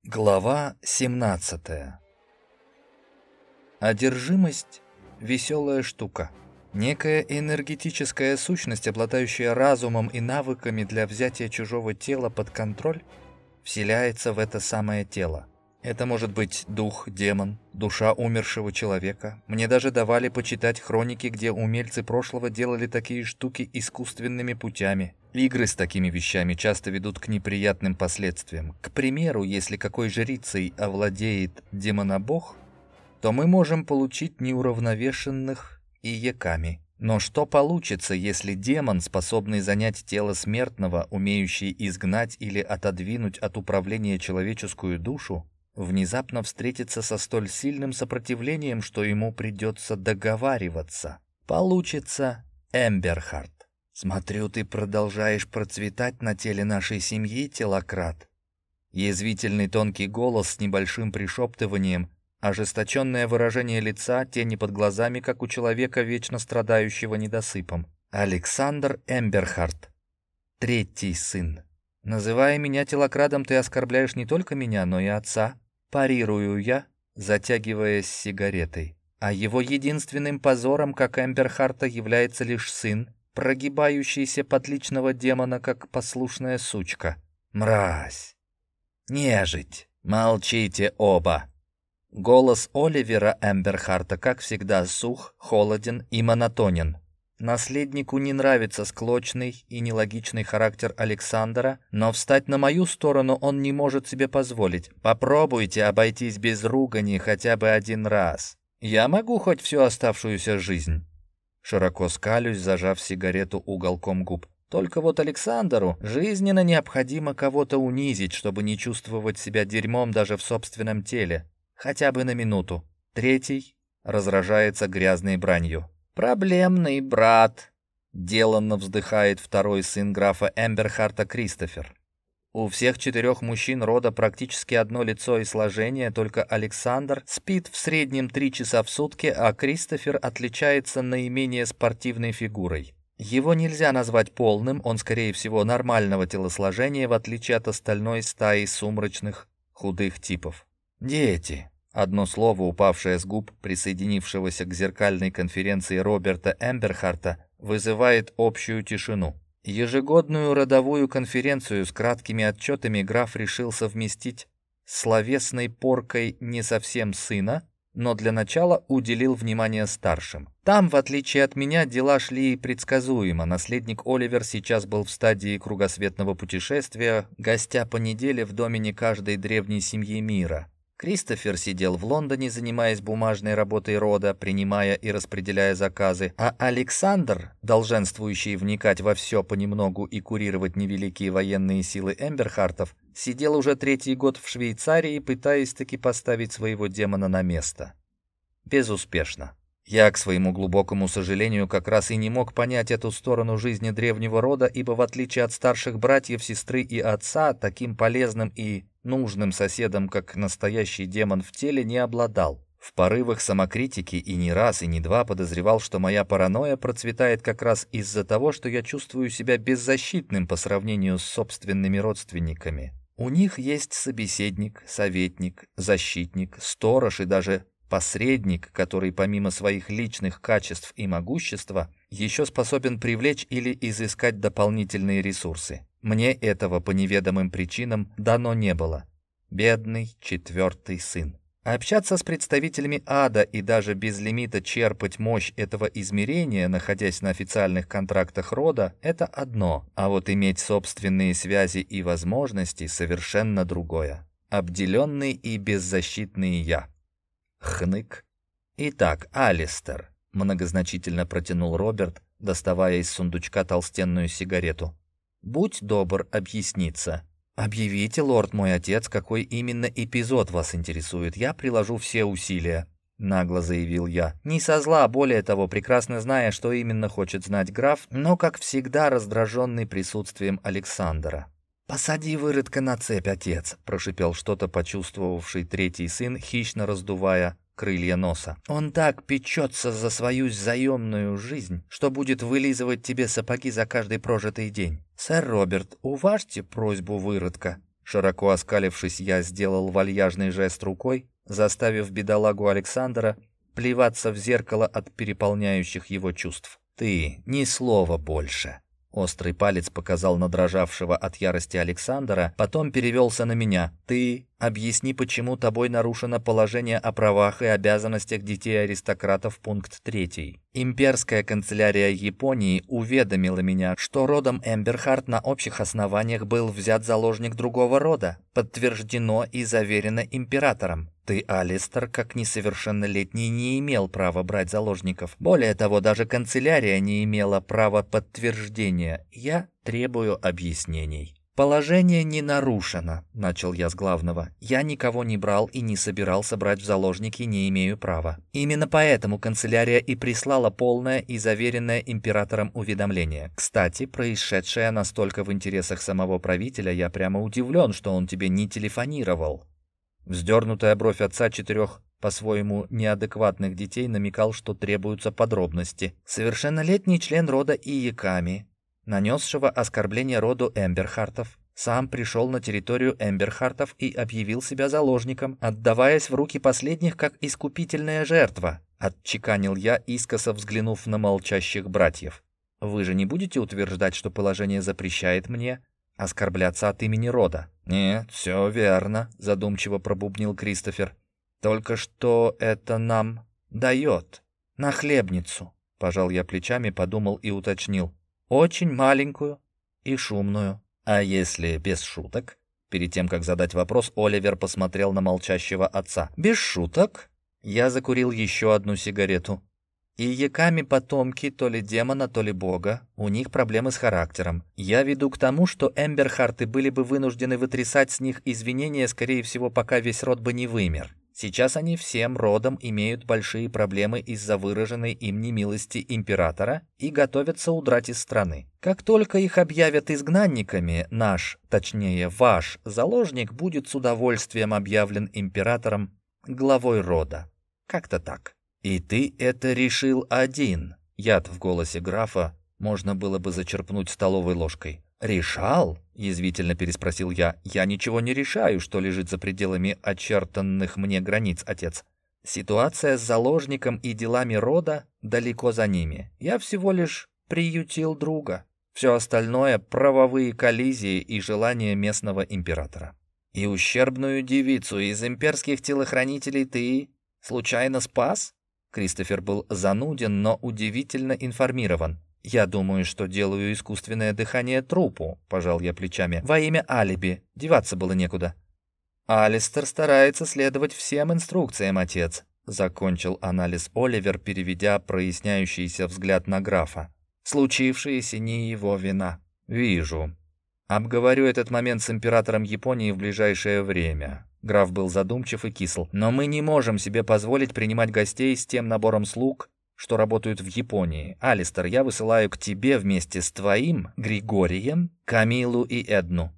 Глава 17. Одержимость — веселая штука. Некая энергетическая сущность, обладающая разумом и навыками для взятия чужого тела под контроль, вселяется в это самое тело. Это может быть дух, демон, душа умершего человека. Мне даже давали почитать хроники, где умельцы прошлого делали такие штуки искусственными путями. Игры с такими вещами часто ведут к неприятным последствиям. К примеру, если какой жрицей овладеет демонобог, то мы можем получить неуравновешенных и яками. Но что получится, если демон, способный занять тело смертного, умеющий изгнать или отодвинуть от управления человеческую душу, внезапно встретится со столь сильным сопротивлением, что ему придется договариваться? Получится Эмберхарт. «Смотрю, ты продолжаешь процветать на теле нашей семьи, телократ». Язвительный тонкий голос с небольшим пришептыванием, ожесточенное выражение лица, тени под глазами, как у человека, вечно страдающего недосыпом. Александр Эмберхарт, третий сын. Называя меня телокрадом, ты оскорбляешь не только меня, но и отца. Парирую я, затягиваясь сигаретой. А его единственным позором, как Эмберхарта, является лишь сын, прогибающийся под личного демона, как послушная сучка. Мразь! Нежить! Молчите оба! Голос Оливера Эмберхарта, как всегда, сух, холоден и монотонен. Наследнику не нравится склочный и нелогичный характер Александра, но встать на мою сторону он не может себе позволить. Попробуйте обойтись без ругани хотя бы один раз. Я могу хоть всю оставшуюся жизнь. Широко скалюсь, зажав сигарету уголком губ. Только вот Александру жизненно необходимо кого-то унизить, чтобы не чувствовать себя дерьмом даже в собственном теле. Хотя бы на минуту. Третий разражается грязной бранью. «Проблемный брат», — деланно вздыхает второй сын графа Эмберхарта, Кристофер. У всех четырех мужчин рода практически одно лицо и сложение, только Александр спит в среднем 3 часа в сутки, а Кристофер отличается наименее спортивной фигурой. Его нельзя назвать полным, он, скорее всего, нормального телосложения, в отличие от остальной стаи сумрачных, худых типов. «Дети». Одно слово, упавшее с губ присоединившегося к зеркальной конференции Роберта Эмберхарта, вызывает общую тишину. Ежегодную родовую конференцию с краткими отчетами граф решил совместить с словесной поркой не совсем сына, но для начала уделил внимание старшим. Там, в отличие от меня, дела шли предсказуемо. Наследник Оливер сейчас был в стадии кругосветного путешествия, гостя по неделе в доме не каждой древней семьи мира. Кристофер сидел в Лондоне, занимаясь бумажной работой рода, принимая и распределяя заказы, а Александр, долженствующий вникать во все понемногу и курировать невеликие военные силы Эмберхартов, сидел уже 3-й год в Швейцарии, пытаясь таки поставить своего демона на место. Безуспешно. Я, к своему глубокому сожалению, как раз и не мог понять эту сторону жизни древнего рода, ибо в отличие от старших братьев, сестры и отца, таким полезным и нужным соседом, как настоящий демон в теле, не обладал. В порывах самокритики и не раз, и не два подозревал, что моя паранойя процветает как раз из-за того, что я чувствую себя беззащитным по сравнению с собственными родственниками. У них есть собеседник, советник, защитник, сторож и даже посредник, который помимо своих личных качеств и могущества еще способен привлечь или изыскать дополнительные ресурсы. Мне этого по неведомым причинам дано не было. Бедный 4-й сын. Общаться с представителями ада и даже без лимита черпать мощь этого измерения, находясь на официальных контрактах рода, это одно, а вот иметь собственные связи и возможности совершенно другое. Обделенный и беззащитный я. Хнык. «Итак, Алистер», — многозначительно протянул Роберт, доставая из сундучка толстенную сигарету. «Будь добр объясниться. Объявите, лорд мой отец, какой именно эпизод вас интересует. Я приложу все усилия», — нагло заявил я. Не со зла, более того, прекрасно зная, что именно хочет знать граф, но, как всегда, раздраженный присутствием Александра. «Посади выродка на цепь, отец», — прошипел что-то почувствовавший 3-й сын, хищно раздувая крылья носа. «Он так печется за свою заемную жизнь, что будет вылизывать тебе сапоги за каждый прожитый день. Сэр Роберт, уважьте просьбу выродка. Широко оскалившись, я сделал вальяжный жест рукой, заставив бедолагу Александра плеваться в зеркало от переполняющих его чувств. «Ты, ни слова больше!» Острый палец показал на дрожавшего от ярости Александра, потом перевелся на меня. «Ты объясни, почему тобой нарушено положение о правах и обязанностях детей-аристократов, пункт 3. Имперская канцелярия Японии уведомила меня, что родом Эмберхарт на общих основаниях был взят заложник другого рода, подтверждено и заверено императором. Ты, Алистер, как несовершеннолетний, не имел права брать заложников. Более того, даже канцелярия не имела права подтверждения. Я требую объяснений». «Положение не нарушено», — начал я с главного. «Я никого не брал и не собирался брать в заложники, не имею права. Именно поэтому канцелярия и прислала полное и заверенное императором уведомление. Кстати, происшедшее настолько в интересах самого правителя, я прямо удивлен, что он тебе не телефонировал». Вздернутая бровь отца 4 по-своему неадекватных детей намекал, что требуются подробности. Совершеннолетний член рода Иеками, нанесшего оскорбление роду Эмберхартов, сам пришел на территорию Эмберхартов и объявил себя заложником, отдаваясь в руки последних как искупительная жертва, отчеканил я, искоса взглянув на молчащих братьев. «Вы же не будете утверждать, что положение запрещает мне оскорбляться от имени рода?» «Нет, все верно», — задумчиво пробубнил Кристофер. «Только что это нам дает?» «Нахлебницу», — пожал я плечами, подумал и уточнил. «Очень маленькую и шумную». «А если без шуток?» Перед тем, как задать вопрос, Оливер посмотрел на молчащего отца. «Без шуток?» Я закурил еще одну сигарету. «И Яками потомки то ли демона, то ли бога. У них проблемы с характером. Я веду к тому, что Эмберхарты были бы вынуждены вытрясать с них извинения, скорее всего, пока весь род бы не вымер. Сейчас они всем родом имеют большие проблемы из-за выраженной им немилости императора и готовятся удрать из страны. Как только их объявят изгнанниками, точнее ваш заложник будет с удовольствием объявлен императором главой рода. Как-то так». «И ты это решил один?» Яд в голосе графа можно было бы зачерпнуть столовой ложкой. «Решал?» — язвительно переспросил я. «Я ничего не решаю, что лежит за пределами очертанных мне границ, отец. Ситуация с заложником и делами рода далеко за ними. Я всего лишь приютил друга. Все остальное — правовые коллизии и желания местного императора». «И ущербную девицу из имперских телохранителей ты случайно спас?» Кристофер был зануден, но удивительно информирован. «Я думаю, что делаю искусственное дыхание трупу», — пожал я плечами. «Во имя алиби. Деваться было некуда». «Алистер старается следовать всем инструкциям, отец», — закончил анализ Оливер, переведя проясняющийся взгляд на графа. «Случившееся не его вина». «Вижу. Обговорю этот момент с императором Японии в ближайшее время». Граф был задумчив и кисел. «Но мы не можем себе позволить принимать гостей с тем набором слуг, что работают в Японии. Алистер, я высылаю к тебе вместе с твоим Григорием, Камилу и Эдну».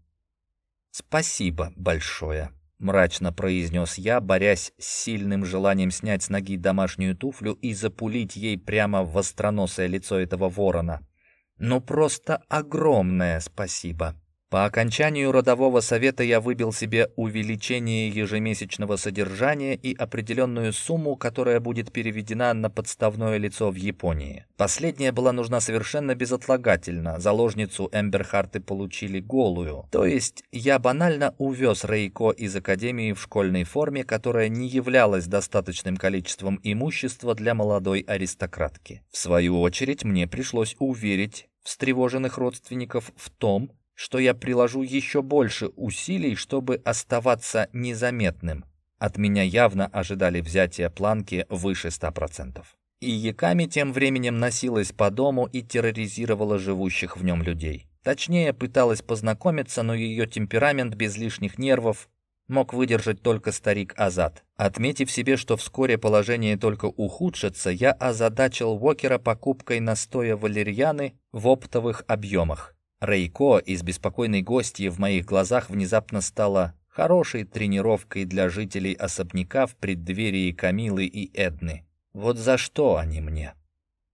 «Спасибо большое», — мрачно произнес я, борясь с сильным желанием снять с ноги домашнюю туфлю и запулить ей прямо в остроносое лицо этого ворона. «Ну просто огромное спасибо». По окончанию родового совета я выбил себе увеличение ежемесячного содержания и определенную сумму, которая будет переведена на подставное лицо в Японии. Последняя была нужна совершенно безотлагательно. Заложницу Эмберхарты получили голую. То есть я банально увез Рейко из академии в школьной форме, которая не являлась достаточным количеством имущества для молодой аристократки. В свою очередь мне пришлось уверить встревоженных родственников в том, что я приложу еще больше усилий, чтобы оставаться незаметным. От меня явно ожидали взятия планки выше 100%. И Яками тем временем носилась по дому и терроризировала живущих в нем людей. Точнее, пыталась познакомиться, но ее темперамент без лишних нервов мог выдержать только старик Азат. Отметив себе, что вскоре положение только ухудшится, я озадачил Уокера покупкой настоя валерьяны в оптовых объемах. Рейко из беспокойной гостьи в моих глазах внезапно стала хорошей тренировкой для жителей особняка в преддверии Камилы и Эдны. Вот за что они мне?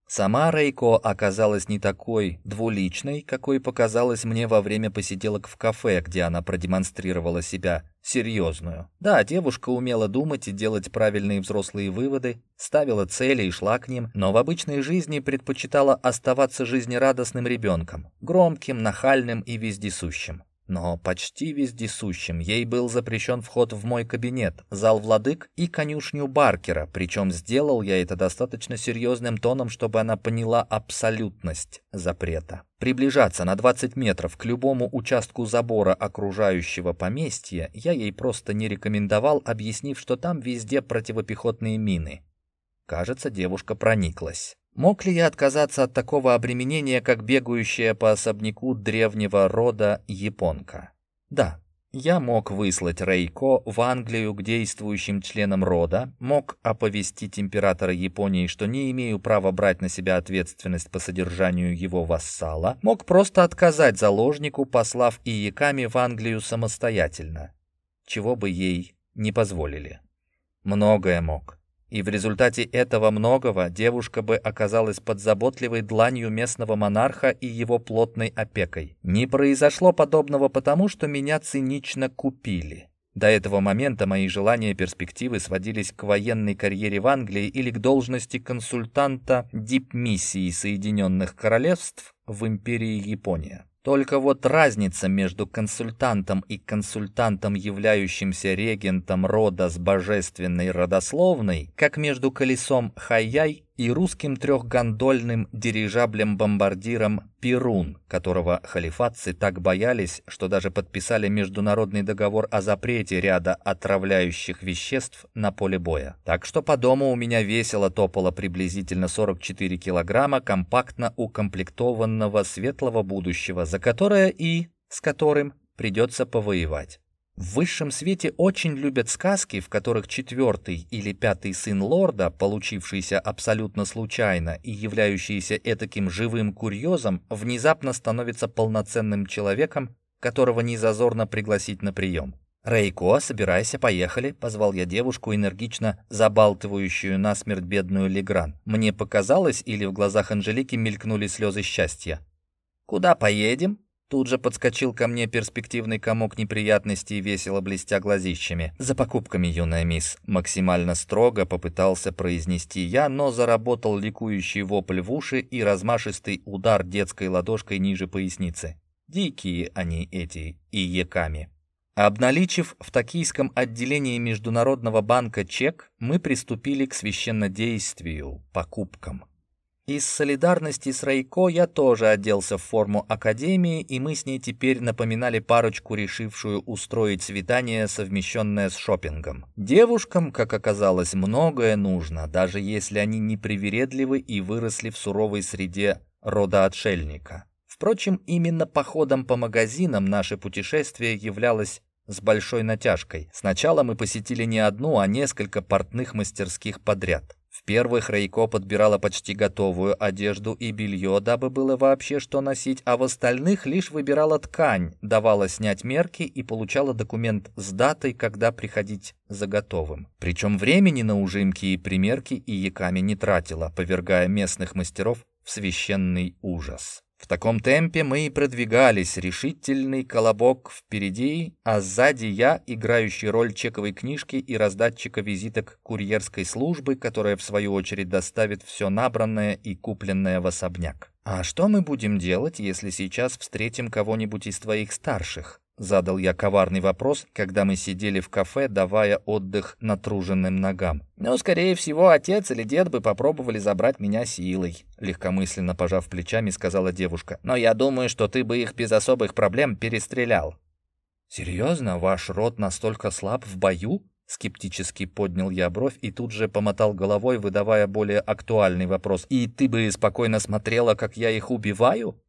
Сама Рейко оказалась не такой двуличной, какой показалась мне во время посиделок в кафе, где она продемонстрировала себя серьезную. Да, девушка умела думать и делать правильные взрослые выводы, ставила цели и шла к ним, но в обычной жизни предпочитала оставаться жизнерадостным ребенком, громким, нахальным и вездесущим. Но почти вездесущим ей был запрещен вход в мой кабинет, зал владык и конюшню Баркера, причем сделал я это достаточно серьезным тоном, чтобы она поняла абсолютность запрета. Приближаться на 20 метров к любому участку забора окружающего поместья я ей просто не рекомендовал, объяснив, что там везде противопехотные мины. Кажется, девушка прониклась. Мог ли я отказаться от такого обременения, как бегающая по особняку древнего рода японка? Да, я мог выслать Рейко в Англию к действующим членам рода, мог оповестить императора Японии, что не имею права брать на себя ответственность по содержанию его вассала, мог просто отказать заложнику, послав Ияками в Англию самостоятельно, чего бы ей не позволили. Многое мог. И в результате этого многого девушка бы оказалась под заботливой дланью местного монарха и его плотной опекой. Не произошло подобного потому, что меня цинично купили. До этого момента мои желания и перспективы сводились к военной карьере в Англии или к должности консультанта дипмиссии Соединенных Королевств в империи Япония. Только вот разница между консультантом и консультантом, являющимся регентом рода с божественной родословной, как между колесом Хайяй и русским трехгондольным дирижаблем-бомбардиром «Перун», которого халифатцы так боялись, что даже подписали международный договор о запрете ряда отравляющих веществ на поле боя. Так что по дому у меня весело топало приблизительно 44 килограмма компактно укомплектованного светлого будущего, за которое и с которым придется повоевать. В высшем свете очень любят сказки, в которых четвертый или пятый сын лорда, получившийся абсолютно случайно и являющийся этаким живым курьезом, внезапно становится полноценным человеком, которого не зазорно пригласить на прием. «Рейко, собирайся, поехали», — позвал я девушку, энергично забалтывающую насмерть бедную Легран. Мне показалось, или в глазах Анжелики мелькнули слезы счастья. «Куда поедем?» Тут же подскочил ко мне перспективный комок неприятностей, весело блестя глазищами. «За покупками, юная мисс», — максимально строго попытался произнести я, но заработал ликующий вопль в уши и размашистый удар детской ладошкой ниже поясницы. Дикие они эти Ияками. Обналичив в токийском отделении Международного банка чек, мы приступили к священнодействию, покупкам. Из солидарности с Рейко я тоже оделся в форму академии, и мы с ней теперь напоминали парочку, решившую устроить свидание, совмещенное с шопингом. Девушкам, как оказалось, многое нужно, даже если они не привередливы и выросли в суровой среде рода отшельника. Впрочем, именно походом по магазинам наше путешествие являлось с большой натяжкой. Сначала мы посетили не одну, а несколько портных мастерских подряд. В первых Рейко подбирала почти готовую одежду и белье, дабы было вообще что носить, а в остальных лишь выбирала ткань, давала снять мерки и получала документ с датой, когда приходить за готовым. Причем времени на ужимки и примерки Ияками не тратила, повергая местных мастеров в священный ужас. В таком темпе мы и продвигались, решительный колобок впереди, а сзади я, играющий роль чековой книжки и раздатчика визиток курьерской службы, которая в свою очередь доставит все набранное и купленное в особняк. «А что мы будем делать, если сейчас встретим кого-нибудь из твоих старших?» Задал я коварный вопрос, когда мы сидели в кафе, давая отдых натруженным ногам. «Ну, скорее всего, отец или дед бы попробовали забрать меня силой», легкомысленно пожав плечами, сказала девушка. «Но я думаю, что ты бы их без особых проблем перестрелял». «Серьезно? Ваш род настолько слаб в бою?» Скептически поднял я бровь и тут же помотал головой, выдавая более актуальный вопрос. «И ты бы спокойно смотрела, как я их убиваю?»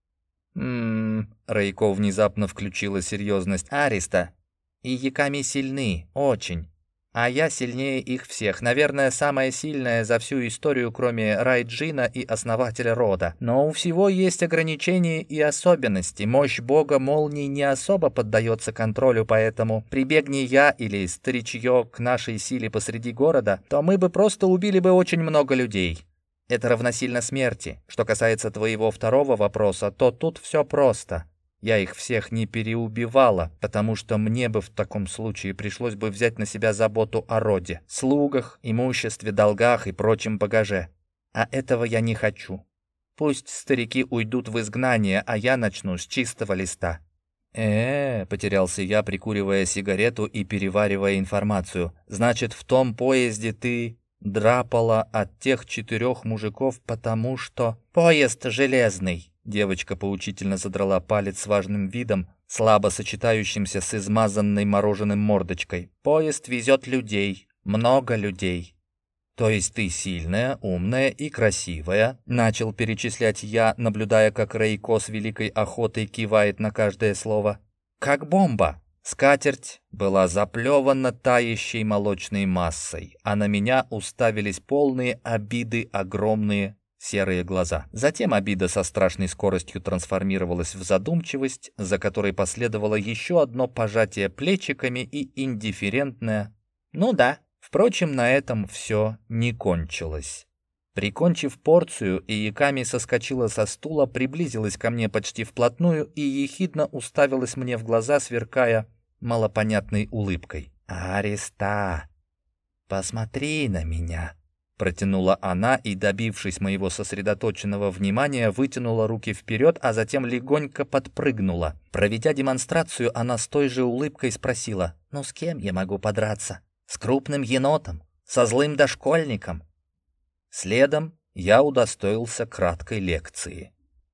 Рейко внезапно включила серьезность. «Ариста, Ияками сильны, очень. А я сильнее их всех. Наверное, самая сильная за всю историю, кроме Райджина и основателя рода. Но у всего есть ограничения и особенности. Мощь бога молний не особо поддается контролю, поэтому прибегни я или старичье к нашей силе посреди города, то мы бы просто убили бы очень много людей». Это равносильно смерти. Что касается твоего второго вопроса, то тут все просто. Я их всех не переубивала, потому что мне бы в таком случае пришлось бы взять на себя заботу о роде, слугах, имуществе, долгах и прочем багаже. А этого я не хочу. Пусть старики уйдут в изгнание, а я начну с чистого листа. Потерялся я, прикуривая сигарету и переваривая информацию. Значит, в том поезде ты драпала от тех 4 мужиков, потому что... Поезд железный. Девочка поучительно задрала палец с важным видом, слабо сочетающимся с измазанной мороженым мордочкой. Поезд везет людей, много людей. То есть ты сильная, умная и красивая, начал перечислять я, наблюдая, как Рейко с великой охотой кивает на каждое слово. Как бомба. Скатерть была заплевана тающей молочной массой, а на меня уставились полные обиды огромные серые глаза. Затем обида со страшной скоростью трансформировалась в задумчивость, за которой последовало еще одно пожатие плечиками и индифферентное «ну да». Впрочем, на этом все не кончилось. Прикончив порцию, Ияками соскочила со стула, приблизилась ко мне почти вплотную и ехидно уставилась мне в глаза, сверкая малопонятной улыбкой. «Ариста, посмотри на меня!» Протянула она и, добившись моего сосредоточенного внимания, вытянула руки вперед, а затем легонько подпрыгнула. Проведя демонстрацию, она с той же улыбкой спросила: «Ну с кем я могу подраться? С крупным енотом? Со злым дошкольником?» Следом я удостоился краткой лекции.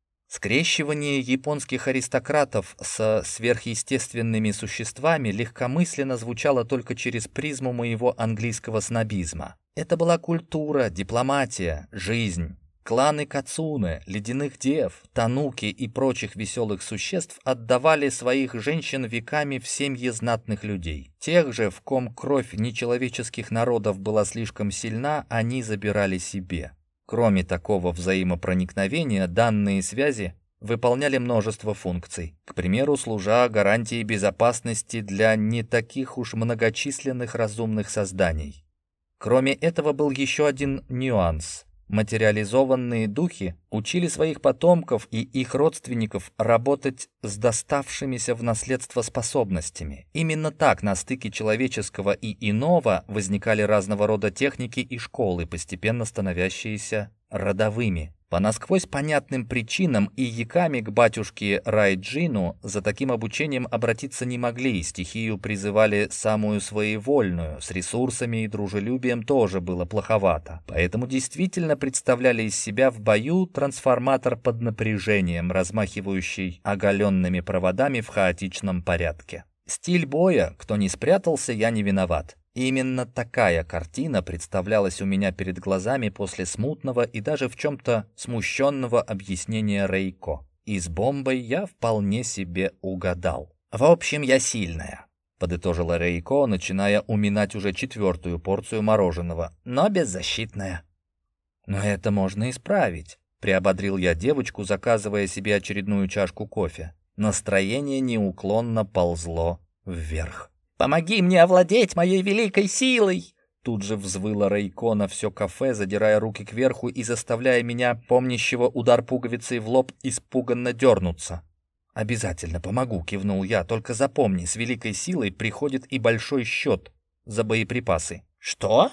Скрещивание японских аристократов со сверхъестественными существами легкомысленно звучало только через призму моего английского снобизма. Это была культура, дипломатия, жизнь. Кланы Кацуне, ледяных дев, тануки и прочих веселых существ отдавали своих женщин веками в семьи знатных людей. Тех же, в ком кровь нечеловеческих народов была слишком сильна, они забирали себе. Кроме такого взаимопроникновения, данные связи выполняли множество функций, к примеру, служа гарантией безопасности для не таких уж многочисленных разумных созданий. Кроме этого был еще один нюанс. Материализованные духи учили своих потомков и их родственников работать с доставшимися в наследство способностями. Именно так на стыке человеческого и иного возникали разного рода техники и школы, постепенно становящиеся родовыми. По насквозь понятным причинам Ияками к батюшке Райджину за таким обучением обратиться не могли, стихию призывали самую своевольную, с ресурсами и дружелюбием тоже было плоховато. Поэтому действительно представляли из себя в бою трансформатор под напряжением, размахивающий оголенными проводами в хаотичном порядке. Стиль боя, кто не спрятался, я не виноват. Именно такая картина представлялась у меня перед глазами после смутного и даже в чем-то смущенного объяснения Рейко. И с бомбой я вполне себе угадал. «В общем, я сильная», — подытожила Рейко, начиная уминать уже 4-ю порцию мороженого, «но беззащитная». «Но это можно исправить», — приободрил я девочку, заказывая себе очередную чашку кофе. Настроение неуклонно ползло вверх. «Помоги мне овладеть моей великой силой!» Тут же взвыла Рейко на все кафе, задирая руки кверху и заставляя меня, помнящего удар пуговицей в лоб, испуганно дернуться. «Обязательно помогу», — кивнул я, — «только запомни, с великой силой приходит и большой счет за боеприпасы». «Что?»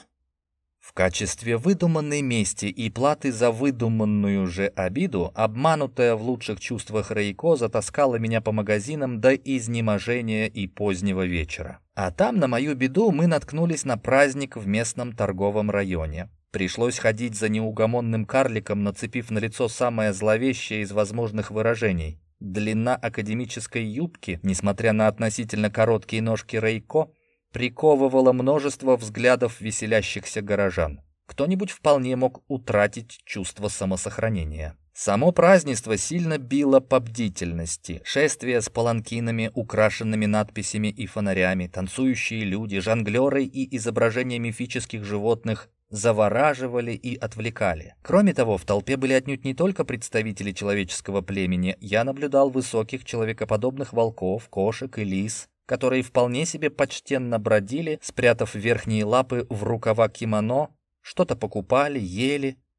В качестве выдуманной мести и платы за выдуманную же обиду, обманутая в лучших чувствах Рейко затаскала меня по магазинам до изнеможения и позднего вечера. А там, на мою беду, мы наткнулись на праздник в местном торговом районе. Пришлось ходить за неугомонным карликом, нацепив на лицо самое зловещее из возможных выражений. Длина академической юбки, несмотря на относительно короткие ножки Рейко, приковывало множество взглядов веселящихся горожан. Кто-нибудь вполне мог утратить чувство самосохранения. Само празднество сильно било по бдительности. Шествия с паланкинами, украшенными надписями и фонарями, танцующие люди, жонглеры и изображения мифических животных завораживали и отвлекали. Кроме того, в толпе были отнюдь не только представители человеческого племени. Я наблюдал высоких человекоподобных волков, кошек и лис, которые вполне себе почтенно бродили, спрятав верхние лапы в рукава кимоно, что-то покупали, ели,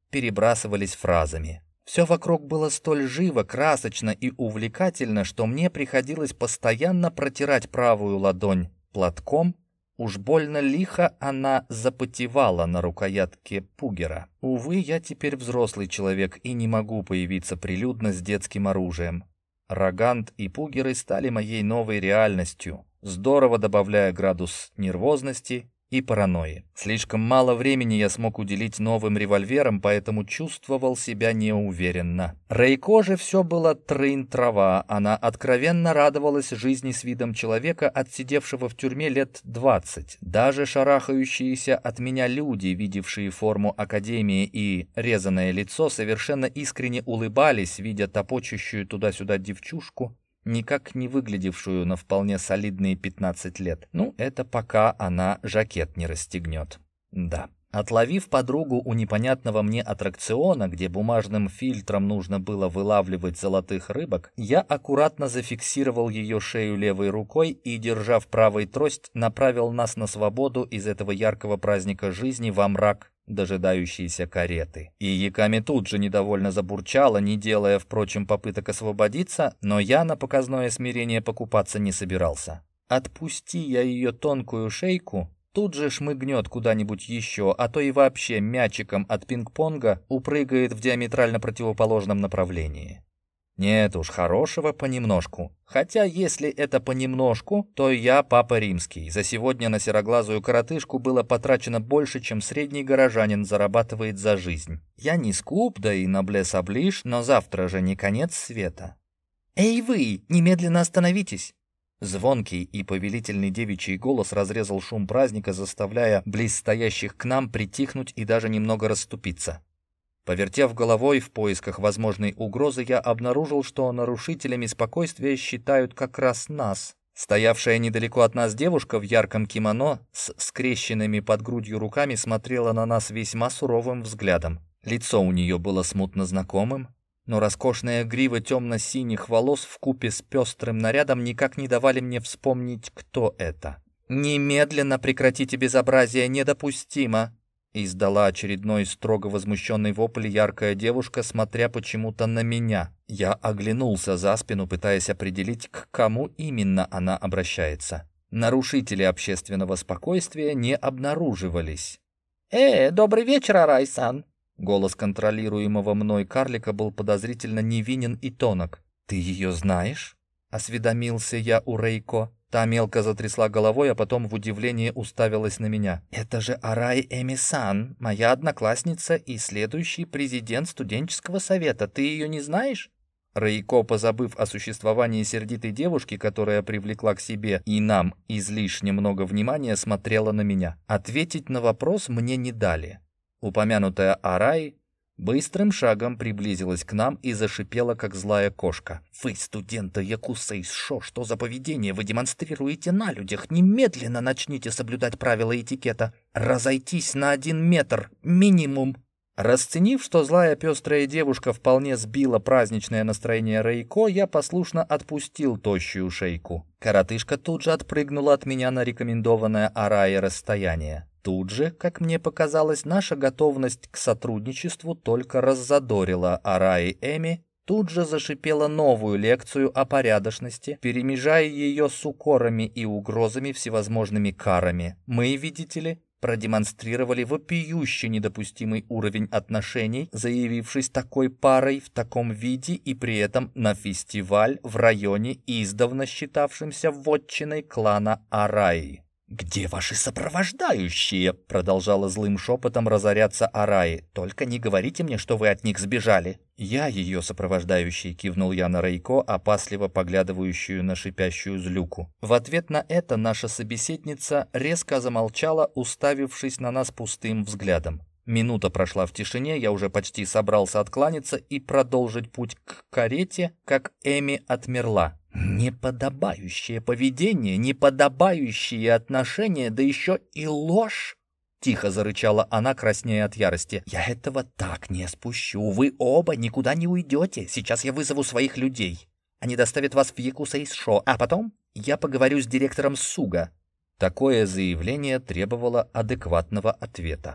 перебрасывались фразами. Все вокруг было столь живо, красочно и увлекательно, что мне приходилось постоянно протирать правую ладонь платком. Уж больно лихо она запотевала на рукоятке пугера. Увы, я теперь взрослый человек и не могу появиться прилюдно с детским оружием. Рогант и пугеры стали моей новой реальностью, здорово добавляя градус нервозности и паранойи. Слишком мало времени я смог уделить новым револьверам, поэтому чувствовал себя неуверенно. Рейко же все было трын-трава. Она откровенно радовалась жизни с видом человека, отсидевшего в тюрьме лет 20. Даже шарахающиеся от меня люди, видевшие форму академии и резаное лицо, совершенно искренне улыбались, видя топочущую туда-сюда девчушку, никак не выглядевшую на вполне солидные 15 лет. Ну, это пока она жакет не расстегнет. Да. Отловив подругу у непонятного мне аттракциона, где бумажным фильтром нужно было вылавливать золотых рыбок, я аккуратно зафиксировал ее шею левой рукой и, держа в правой трость, направил нас на свободу из этого яркого праздника жизни во мрак дожидающейся кареты. И Яками тут же недовольно забурчала, не делая, впрочем, попыток освободиться, но я на показное смирение покупаться не собирался. Отпусти я ее тонкую шейку, тут же шмыгнет куда-нибудь еще, а то и вообще мячиком от пинг-понга упрыгает в диаметрально противоположном направлении. Нет уж, хорошего понемножку. Хотя, если это понемножку, то я папа римский. За сегодня на сероглазую коротышку было потрачено больше, чем средний горожанин зарабатывает за жизнь. Я не скуп, да и наблес-оближ, но завтра же не конец света. «Эй вы, немедленно остановитесь!» Звонкий и повелительный девичий голос разрезал шум праздника, заставляя близстоящих к нам притихнуть и даже немного расступиться. Повертев головой в поисках возможной угрозы, я обнаружил, что нарушителями спокойствия считают как раз нас. Стоявшая недалеко от нас девушка в ярком кимоно с скрещенными под грудью руками смотрела на нас весьма суровым взглядом. Лицо у нее было смутно знакомым, но роскошная грива темно-синих волос вкупе с пестрым нарядом никак не давали мне вспомнить, кто это. «Немедленно прекратите безобразие, недопустимо!» Издала очередной строго возмущенный вопль яркая девушка, смотря почему-то на меня. Я оглянулся за спину, пытаясь определить, к кому именно она обращается. Нарушители общественного спокойствия не обнаруживались. Добрый вечер, Арай-сан!» Голос контролируемого мной карлика был подозрительно невинен и тонок. «Ты ее знаешь?» — осведомился я у Рейко. Та мелко затрясла головой, а потом в удивлении уставилась на меня. «Это же Арай Эми-сан, моя одноклассница и следующий президент студенческого совета. Ты ее не знаешь?» Рейко, позабыв о существовании сердитой девушки, которая привлекла к себе и нам излишне много внимания, смотрела на меня. Ответить на вопрос мне не дали. Упомянутая Арай быстрым шагом приблизилась к нам и зашипела, как злая кошка. «Вы, студенты Якусей-шо, что за поведение вы демонстрируете на людях? Немедленно начните соблюдать правила этикета. Разойтись на 1 метр, минимум!» Расценив, что злая пестрая девушка вполне сбила праздничное настроение Рейко, я послушно отпустил тощую шейку. Коротышка тут же отпрыгнула от меня на рекомендованное Арае расстояние. Тут же, как мне показалось, наша готовность к сотрудничеству только раззадорила Араи Эми, тут же зашипела новую лекцию о порядочности, перемежая ее с укорами и угрозами всевозможными карами. Мы, видите ли, продемонстрировали вопиюще недопустимый уровень отношений, заявившись такой парой в таком виде и при этом на фестиваль в районе, издавна считавшемся вотчиной клана Араи. «Где ваши сопровождающие?» — продолжала злым шепотом разоряться Араи. «Только не говорите мне, что вы от них сбежали». «Я ее сопровождающий», — кивнул я на Рейко, опасливо поглядывающую на шипящую злюку. В ответ на это наша собеседница резко замолчала, уставившись на нас пустым взглядом. Минута прошла в тишине, я уже почти собрался откланяться и продолжить путь к карете, как Эми отмерла. «Неподобающее поведение, неподобающие отношения, да еще и ложь!» Тихо зарычала она, краснея от ярости. «Я этого так не спущу. Вы оба никуда не уйдете. Сейчас я вызову своих людей. Они доставят вас в Якусей-шо, а потом я поговорю с директором Суга». Такое заявление требовало адекватного ответа.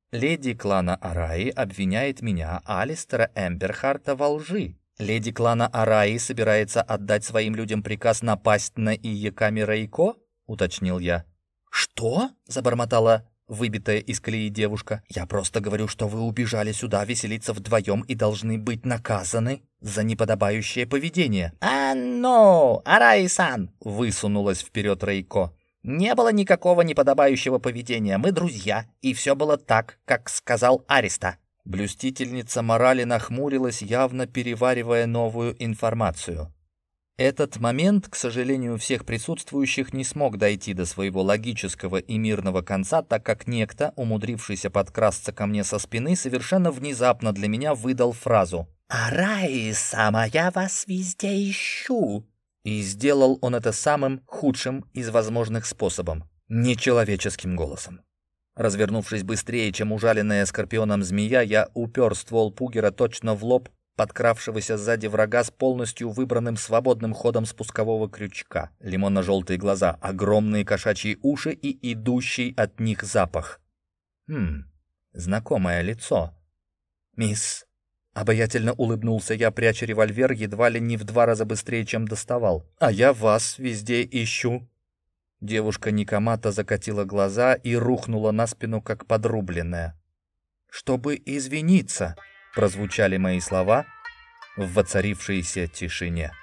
Леди клана Араи обвиняет меня, Алистера Эмберхарта, во лжи. Леди клана Араи собирается отдать своим людям приказ напасть на Иеками Рейко?» — уточнил я. «Что?» — забормотала выбитая из колеи девушка. «Я просто говорю, что вы убежали сюда веселиться вдвоем и должны быть наказаны за неподобающее поведение». Араи-сан!» — высунулась вперед Рейко. «Не было никакого неподобающего поведения. Мы друзья, и все было так, как сказал Ариста». Блюстительница морали нахмурилась, явно переваривая новую информацию. Этот момент, к сожалению, всех присутствующих не смог дойти до своего логического и мирного конца, так как некто, умудрившийся подкрасться ко мне со спины, совершенно внезапно для меня выдал фразу «Араи-сама, я вас везде ищу». И сделал он это самым худшим из возможных способов — нечеловеческим голосом. Развернувшись быстрее, чем ужаленная скорпионом змея, я упер ствол пугера точно в лоб подкравшегося сзади врага с полностью выбранным свободным ходом спускового крючка. Лимонно-желтые глаза, огромные кошачьи уши и идущий от них запах. Знакомое лицо. «Мисс!» — обаятельно улыбнулся я, пряча револьвер едва ли не в 2 раза быстрее, чем доставал. «А я вас везде ищу!» Девушка Никомата закатила глаза и рухнула на спину, как подрубленная. «Чтобы извиниться!» — прозвучали мои слова в воцарившейся тишине.